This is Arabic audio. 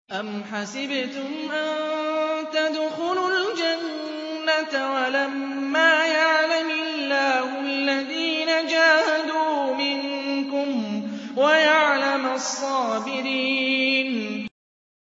أَمْ حَسِبْتُمْ أَن تَدْخُلُوا الْجَنَّةَ وَلَمَّا يَعْلَمِ اللَّهُ الَّذِينَ جَاهَدُوا مِنكُمْ وَيَعْلَمَ الصَّابِرِينَ